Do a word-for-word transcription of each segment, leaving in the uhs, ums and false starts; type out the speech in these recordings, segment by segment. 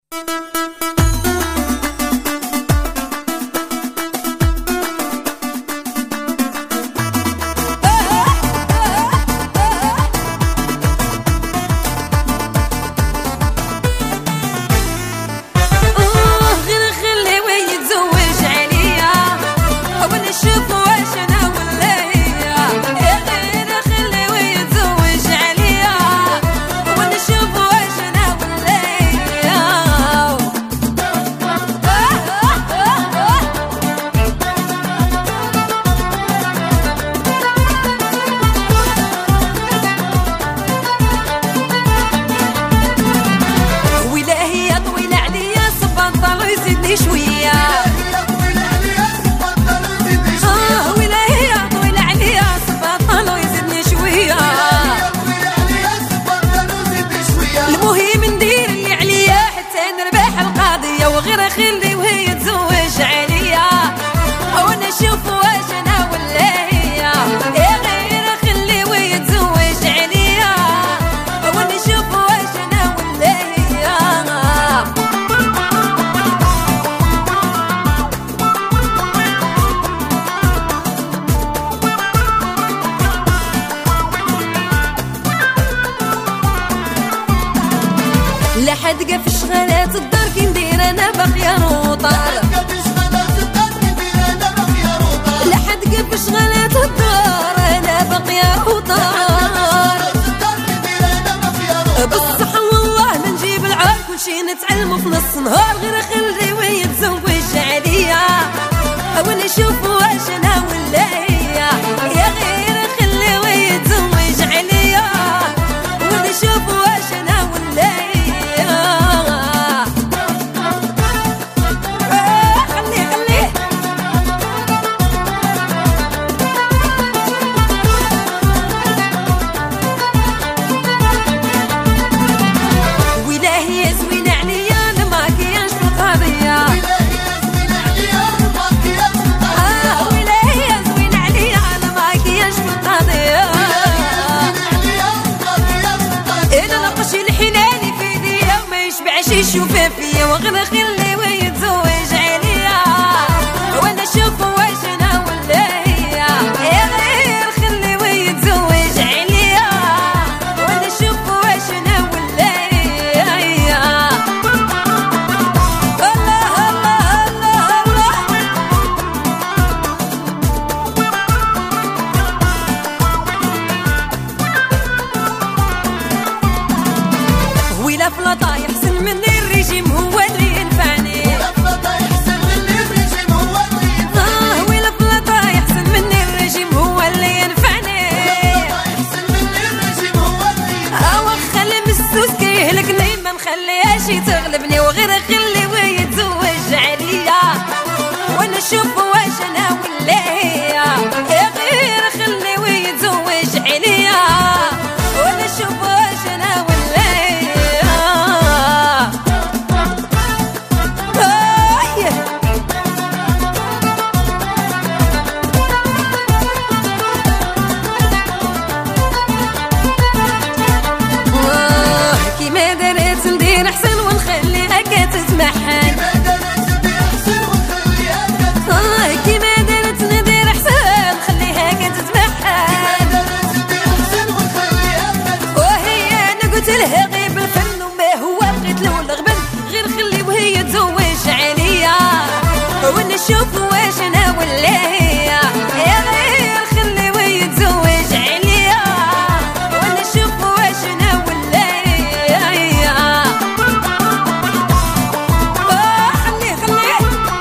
شوية اه ولاية طويلة عليا سبطل ويزيدني شوية المهم ندير اللي عليا حتى نربح القضية وغير خلي وهي تزوج عليا وانا نشوف واش انا ولا هي يا غير خلي وهي تزوج عليا وانا نشوف واش انا ولا هي لا حد قف شغالات الدار كي ندير انا باقيه روطار لا حد قف شغالات الدار انا باقيه روطار بصح والله ما نجيب العار كلشي نتعلمو في نص نهار غير خلي وهي تزوج عليا وانا نشوف واش انا ولا هي يا غير خلي وهي تزوج عليا وانا نشوف واش انا ولا هي شوفها فيا وغير خلي وهي تزوج عليا وانا نشوف واش انا ولا هي يا غير خلي وهي تزوج عليا وانا نشوف واش انا ولا هي الله الله الله الله ويلا فلاطا يحسن مني الرجيم هو اللي ينفعني ويلا فلاطا يحسن مني الرجيم هو اللي ينفعني اه ويلا فلاطا يحسن مني الرجيم هو اللي ينفعني ويلا فلاطا يحسن مني الرجيم هو اللي ينفعني اه واخا المسوس كيهلكني ما نخليهاش تغلبني وغير خلي وهي تزوج عليا وانا نشوف واش انا ولا هي يا غير خلي وهي تزوج عليا وانا نشوف واش انا ولا هي كيما درت ندير احسن ونخليها كتتمحن اه كيما درت ندير احسن نخليها كتتمحن وهي انا قلت لها غيب الفن وما هو القتل والغبن غير خلي وهي تزوج عليا وانا نشوف واش انا ولا هي يا غير خلي وهي تزوج عليا وانا نشوف واش انا ولا هي اه خليه خليه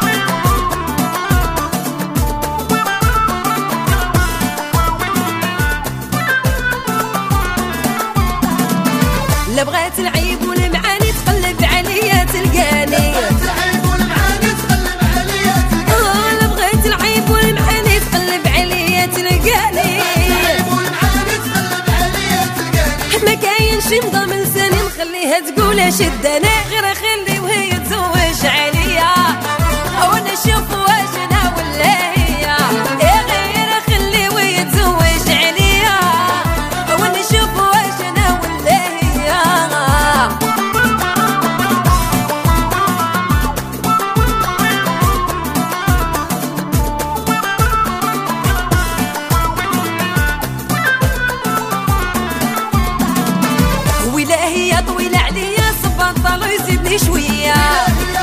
لا بغات العيب والمعاني تقلب عليا تلقاني اه لا بغات العيب والمعاني تقلب عليا تلقاني ما كاينش نظام لساني نخليها تقول شد انا غير خلي وهي تزوج عليا وانا نشوف واش انا ولا هي يا غير خلي وهي تزوج عليا وانا نشوف واش انا ولا هي زيدني شويه